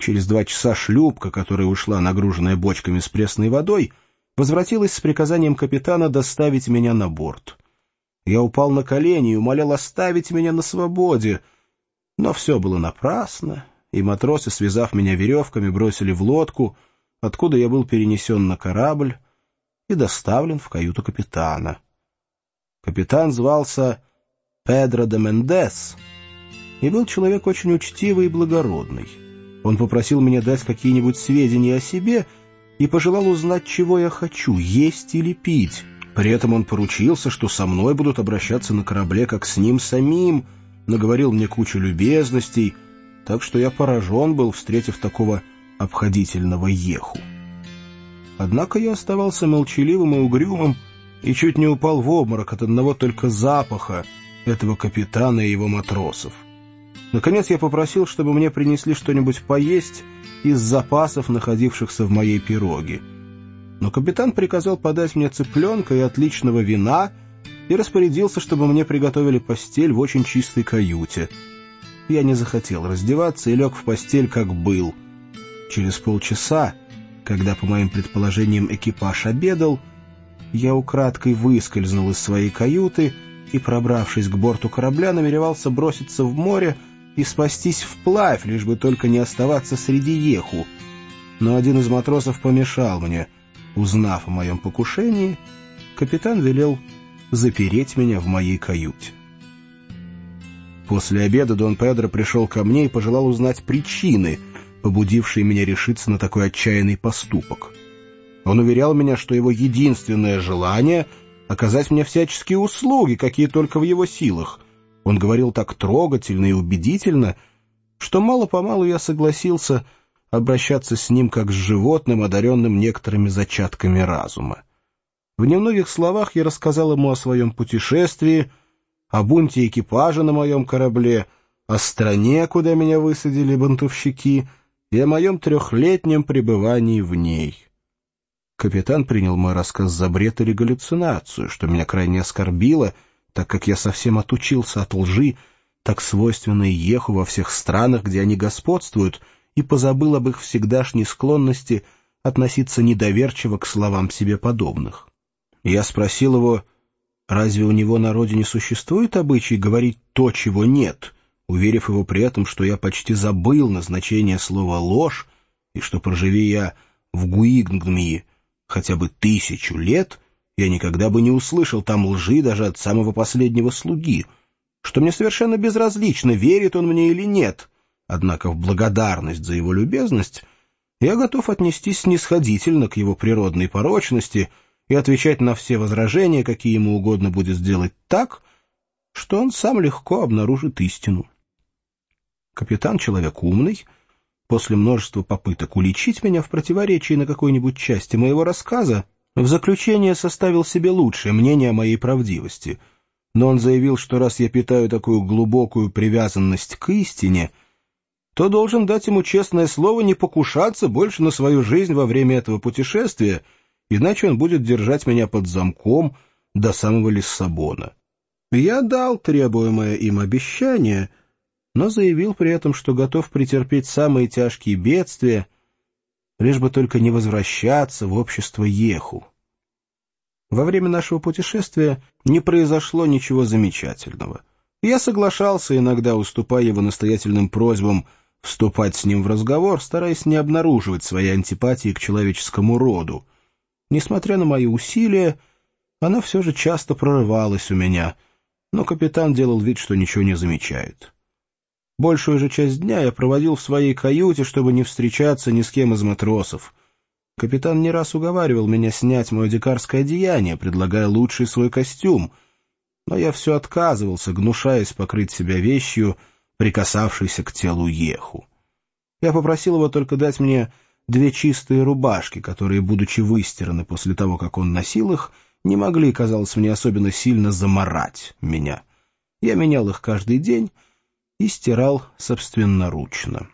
Через 2 часа шлюпка, которая ушла нагруженная бочками с пресной водой, возвратилась с приказанием капитана доставить меня на борт. Я упал на колени и умолял оставить меня на свободе, но все было напрасно, и матросы, связав меня веревками, бросили в лодку, откуда я был перенесен на корабль и доставлен в каюту капитана. Капитан звался Педро де Мендес и был человек очень учтивый и благородный. Он попросил меня дать какие-нибудь сведения о себе и пожелал узнать, чего я хочу, есть или пить. При этом он поручился, что со мной будут обращаться на корабле, как с ним самим, наговорил мне кучу любезностей, так что я поражен был, встретив такого обходительного еху. Однако я оставался молчаливым и угрюмым и чуть не упал в обморок от одного только запаха этого капитана и его матросов. Наконец я попросил, чтобы мне принесли что-нибудь поесть из запасов, находившихся в моей пироге. Но капитан приказал подать мне цыпленка и отличного вина и распорядился, чтобы мне приготовили постель в очень чистой каюте. Я не захотел раздеваться и лег в постель, как был. Через полчаса, когда, по моим предположениям, экипаж обедал, я украдкой выскользнул из своей каюты и, пробравшись к борту корабля, намеревался броситься в море и спастись вплавь, лишь бы только не оставаться среди еху. Но один из матросов помешал мне. Узнав о моем покушении, капитан велел запереть меня в моей каюте. После обеда Дон Педро пришел ко мне и пожелал узнать причины, побудившие меня решиться на такой отчаянный поступок. Он уверял меня, что его единственное желание — оказать мне всяческие услуги, какие только в его силах. Он говорил так трогательно и убедительно, что мало-помалу я согласился обращаться с ним как с животным, одаренным некоторыми зачатками разума. В немногих словах я рассказал ему о своем путешествии, о бунте экипажа на моем корабле, о стране, куда меня высадили бунтовщики, и о моем 3-летнем пребывании в ней. Капитан принял мой рассказ за бред или галлюцинацию, что меня крайне оскорбило, так как я совсем отучился от лжи, так свойственной еху во всех странах, где они господствуют, и позабыл об их всегдашней склонности относиться недоверчиво к словам себе подобных. Я спросил его, разве у него на родине существует обычай говорить то, чего нет, уверив его при этом, что я почти забыл назначение слова «ложь», и что, проживи я в Гуингдмии хотя бы 1000 лет, я никогда бы не услышал там лжи даже от самого последнего слуги, что мне совершенно безразлично, верит он мне или нет. Однако в благодарность за его любезность я готов отнестись снисходительно к его природной порочности и отвечать на все возражения, какие ему угодно будет сделать так, что он сам легко обнаружит истину. Капитан — человек умный. После множества попыток уличить меня в противоречии на какой-нибудь части моего рассказа, в заключение составил себе лучшее мнение о моей правдивости. Но он заявил, что раз я питаю такую глубокую привязанность к истине, то должен дать ему честное слово не покушаться больше на свою жизнь во время этого путешествия, иначе он будет держать меня под замком до самого Лиссабона. Я дал требуемое им обещание, но заявил при этом, что готов претерпеть самые тяжкие бедствия, лишь бы только не возвращаться в общество еху. Во время нашего путешествия не произошло ничего замечательного. Я соглашался, иногда уступая его настоятельным просьбам вступать с ним в разговор, стараясь не обнаруживать своей антипатии к человеческому роду. Несмотря на мои усилия, она все же часто прорывалась у меня, но капитан делал вид, что ничего не замечает. Большую же часть дня я проводил в своей каюте, чтобы не встречаться ни с кем из матросов. Капитан не раз уговаривал меня снять мое дикарское одеяние, предлагая лучший свой костюм, но я все отказывался, гнушаясь покрыть себя вещью, прикасавшейся к телу еху. Я попросил его только дать мне 2 чистые рубашки, которые, будучи выстираны после того, как он носил их, не могли, казалось мне, особенно сильно замарать меня. Я менял их каждый день и стирал собственноручно.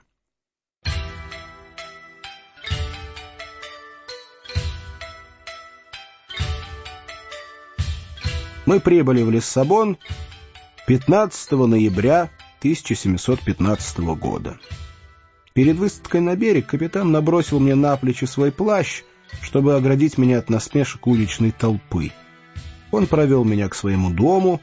Мы прибыли в Лиссабон 15 ноября 1715 года. Перед высадкой на берег капитан набросил мне на плечи свой плащ, чтобы оградить меня от насмешек уличной толпы. Он провел меня к своему дому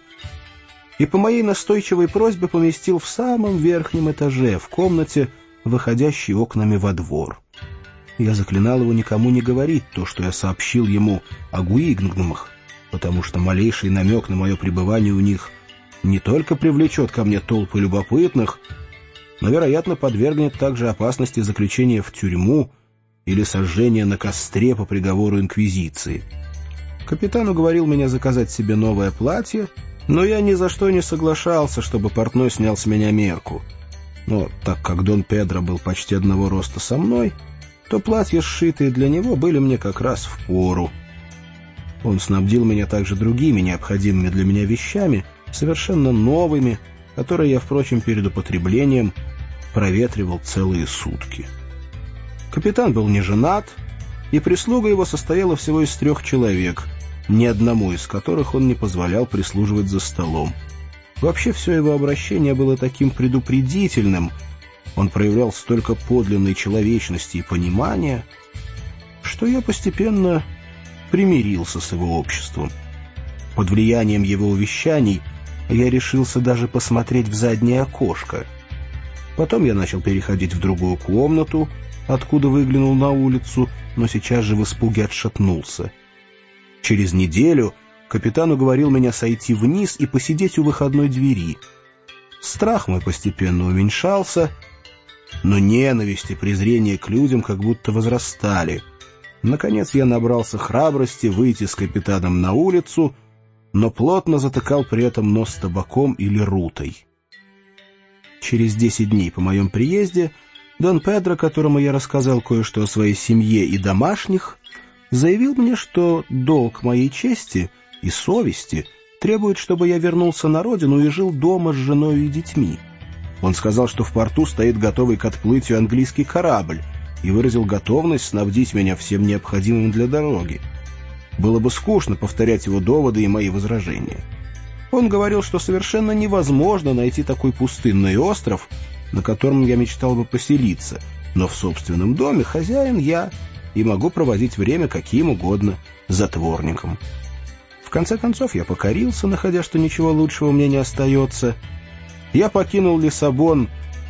и по моей настойчивой просьбе поместил в самом верхнем этаже, в комнате, выходящей окнами во двор. Я заклинал его никому не говорить то, что я сообщил ему о Гуигнгнамах, потому что малейший намек на мое пребывание у них не только привлечет ко мне толпы любопытных, но, вероятно, подвергнет также опасности заключения в тюрьму или сожжения на костре по приговору инквизиции. Капитан уговорил меня заказать себе новое платье, но я ни за что не соглашался, чтобы портной снял с меня мерку. Но так как Дон Педро был почти одного роста со мной, то платья, сшитые для него, были мне как раз впору. Он снабдил меня также другими необходимыми для меня вещами, совершенно новыми, которые я, впрочем, перед употреблением проветривал целые сутки. Капитан был не женат, и прислуга его состояла всего из 3 человек, ни одному из которых он не позволял прислуживать за столом. Вообще все его обращение было таким предупредительным, он проявлял столько подлинной человечности и понимания, что я постепенно примирился с его обществом. Под влиянием его увещаний я решился даже посмотреть в заднее окошко. Потом я начал переходить в другую комнату, откуда выглянул на улицу, но сейчас же в испуге отшатнулся. Через неделю капитан уговорил меня сойти вниз и посидеть у выходной двери. Страх мой постепенно уменьшался, но ненависть и презрение к людям как будто возрастали. Наконец я набрался храбрости выйти с капитаном на улицу, но плотно затыкал при этом нос табаком или рутой. Через 10 дней по моем приезде Дон Педро, которому я рассказал кое-что о своей семье и домашних, заявил мне, что долг моей чести и совести требует, чтобы я вернулся на родину и жил дома с женой и детьми. Он сказал, что в порту стоит готовый к отплытию английский корабль, и выразил готовность снабдить меня всем необходимым для дороги. Было бы скучно повторять его доводы и мои возражения. Он говорил, что совершенно невозможно найти такой пустынный остров, на котором я мечтал бы поселиться, но в собственном доме хозяин я и могу проводить время каким угодно затворником. В конце концов я покорился, находя, что ничего лучшего мне не остается. Я покинул Лиссабон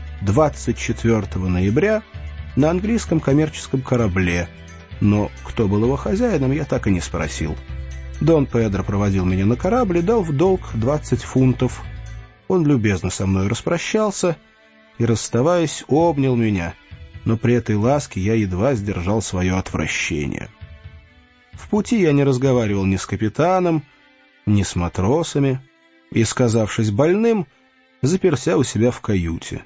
24 ноября на английском коммерческом корабле, но кто был его хозяином, я так и не спросил. Дон Педро проводил меня на корабль и дал в долг 20 фунтов. Он любезно со мной распрощался и, расставаясь, обнял меня, но при этой ласке я едва сдержал свое отвращение. В пути я не разговаривал ни с капитаном, ни с матросами, и, сказавшись больным, заперся у себя в каюте.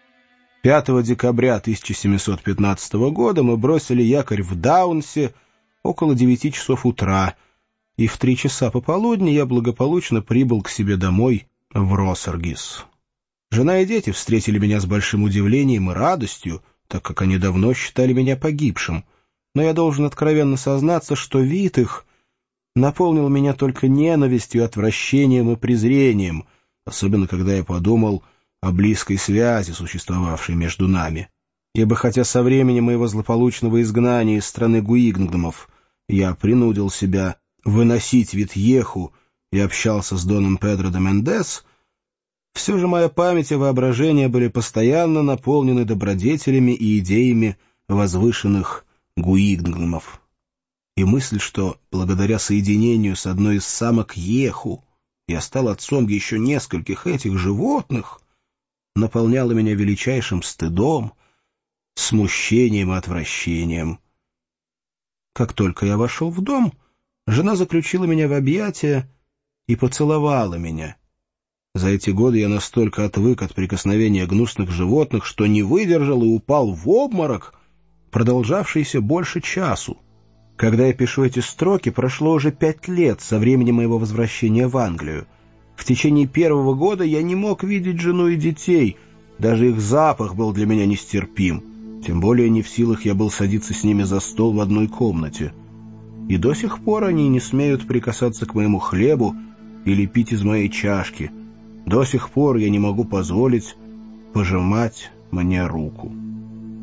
5 декабря 1715 года мы бросили якорь в Даунсе около 9 часов утра, и в 3 часа пополудни я благополучно прибыл к себе домой в Росаргис. Жена и дети встретили меня с большим удивлением и радостью, так как они давно считали меня погибшим, но я должен откровенно сознаться, что вид их наполнил меня только ненавистью, отвращением и презрением, особенно когда я подумал о близкой связи, существовавшей между нами. Ибо хотя со времени моего злополучного изгнания из страны Гуигнгнамов я принудил себя выносить Витьеху и общался с Доном Педро де Мендес, все же моя память и воображение были постоянно наполнены добродетелями и идеями возвышенных Гуигнгнамов. И мысль, что благодаря соединению с одной из самок Еху я стал отцом еще нескольких этих животных, наполняла меня величайшим стыдом, смущением и отвращением. Как только я вошел в дом, жена заключила меня в объятия и поцеловала меня. За эти годы я настолько отвык от прикосновения гнусных животных, что не выдержал и упал в обморок, продолжавшийся больше часу. Когда я пишу эти строки, прошло уже 5 лет со времени моего возвращения в Англию. В течение первого года я не мог видеть жену и детей, даже их запах был для меня нестерпим, тем более не в силах я был садиться с ними за стол в одной комнате. И до сих пор они не смеют прикасаться к моему хлебу или пить из моей чашки. До сих пор я не могу позволить пожимать мне руку.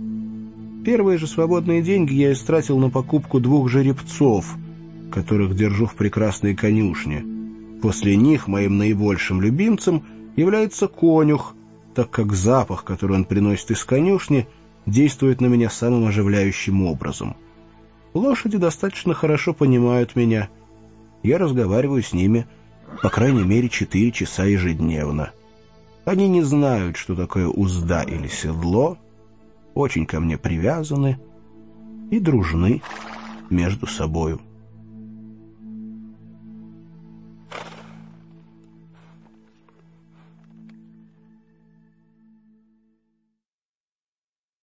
Первые же свободные деньги я истратил на покупку 2 жеребцов, которых держу в прекрасной конюшне. После них моим наибольшим любимцем является конюх, так как запах, который он приносит из конюшни, действует на меня самым оживляющим образом. Лошади достаточно хорошо понимают меня. Я разговариваю с ними, по крайней мере, 4 часа ежедневно. Они не знают, что такое узда или седло, очень ко мне привязаны и дружны между собою.